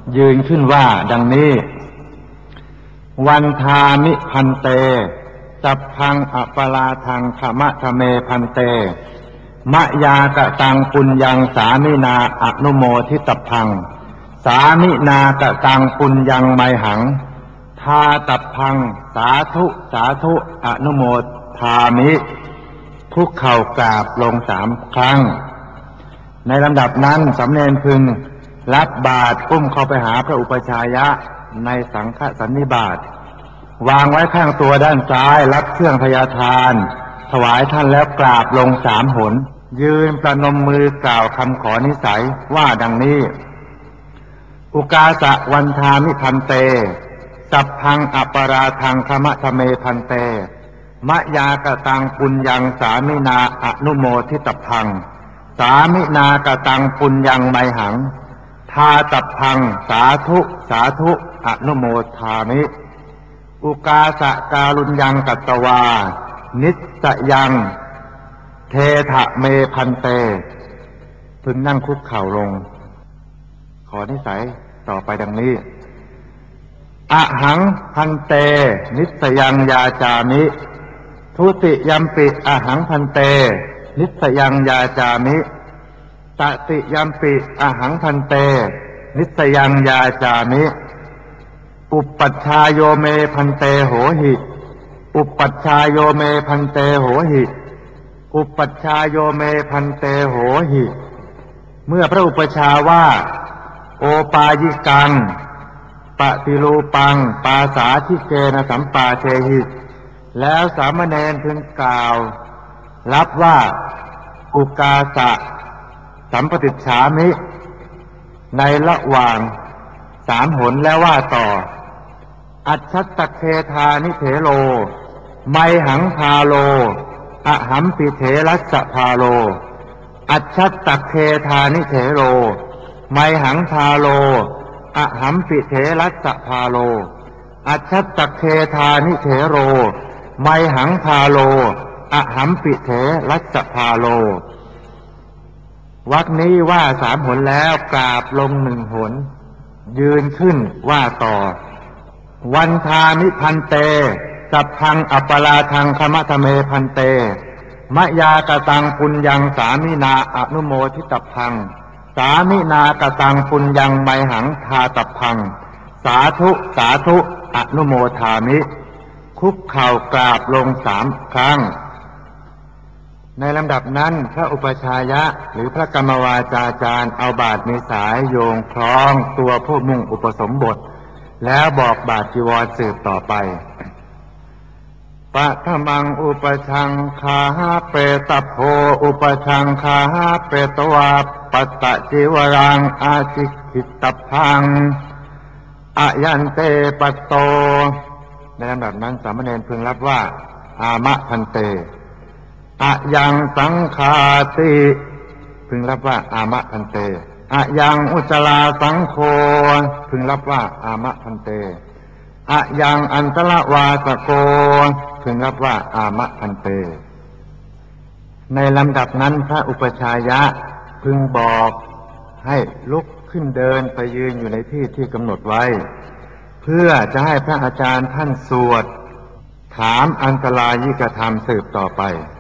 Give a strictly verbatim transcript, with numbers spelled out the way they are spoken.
ยืนขึ้นว่าดังนี้วันทามิพันเตสัพพังอปลาทังขมะทะเมพันเตมะยากะตังปุญญังสามินาอนุโมทิตพังสามินากะตังปุญญังไมหังทาตัพพังสาธุสาธุอนุโมทามิคุกเข่ากราบลงสามครั้งในลำดับนั้นสำเณรพึงรับบาตรอุ้มเข้าไปหาพระอุปชายะในสังฆสันนิบาตวางไว้ข้างตัวด้านซ้ายรับเครื่องพยาทานถวายท่านแล้วกราบลงสามหนยืนประนมมือกล่าวคำขอนิสัยว่าดังนี้อุกาสะวันทามิพันเตสัพพังอปราทังขมะทะเมพันเตมะยากะตังปุญญังสามินาอนุโมทิตพังสามินากะตังปุญญังไมหังทาตัพพังสาธุสาธุอนุโมทามิอุกาสะการุญญังกัตตวานิสสยังเทถะเมพันเตพึงนั่งคุกเข่าลงขอนิสัยต่อไปดังนี้อะหังพันเตนิสสยังยาจามิทุติยัมปิอะหังพันเตนิสสยังยาจามิตติยัมปิอะหังพันเตนิสสยังยาจามิอุปปัชชายโยเมพันเตโหหิอุปปัชชายโยเมพันเตโหหิอุปปัชชายโยเมพันเตโหหิเมื่อพระอุปชาว่าโอปายิกังปฏิรูปังปาสาธิเกนะสัมปาเทหิแล้วสามเณรพึงกล่าวรับว่าอุกาสะสัมปติจฉามิในระหว่างสามหนแล้วว่าต่ออัจฉัตตเคธานิเถโลไมหังพาโลอหัมปิเถรัสสะพาโลอัจฉัตตเคธานิเถโลไมหังพาโลอหัมปิเถรัสสะพาโลอัจฉัตตเคธานิเถโรไมหังพาโลอหัมปิเถรัสสะพาโลวรรคนี้ว่าสามหนแล้วกราบลงหนึ่งหนยืนขึ้นว่าต่อวันทามิพันเตสัพพังอปลาทังขมะทะเมพันเตมะยากะตังปุญญังสามินาอนุโมทิตพังสามินากะตังปุญญังไมหังทาตัพพังสาธุสาธุอนุโมทามิคุกเข่ากราบลงสามครั้งในลำดับนั้นพระอุปชายะหรือพระกรรมวาจาจารย์เอาบาตรมีสายโยงคล้องตัวผู้มุ่งอุปสมบทแล้วบอกบาตรจีวรสืบต่อไปปะทมังอุปชังคาเปตโพอุปชังคาเปตวาปัตตะจีวรังอาจิกิตพังอายันเตปัตโตในลำดับนั้นสามเณรพึงรับว่าอามะพันเตอะยังสังฆาติพึงรับว่าอามะพันเตอะยังอุจจาราสังโฆพึงรับว่าอามะพันเตอะยังอันตรวาสโกพึงรับว่าอามะพันเตในลำดับนั้นพระอุปชายะพึงบอกให้ลุกขึ้นเดินไปยืนอยู่ในที่ที่กำหนดไว้เพื่อจะให้พระอาจารย์ท่านสวดถามอันตรายิกธรรมสืบต่อไป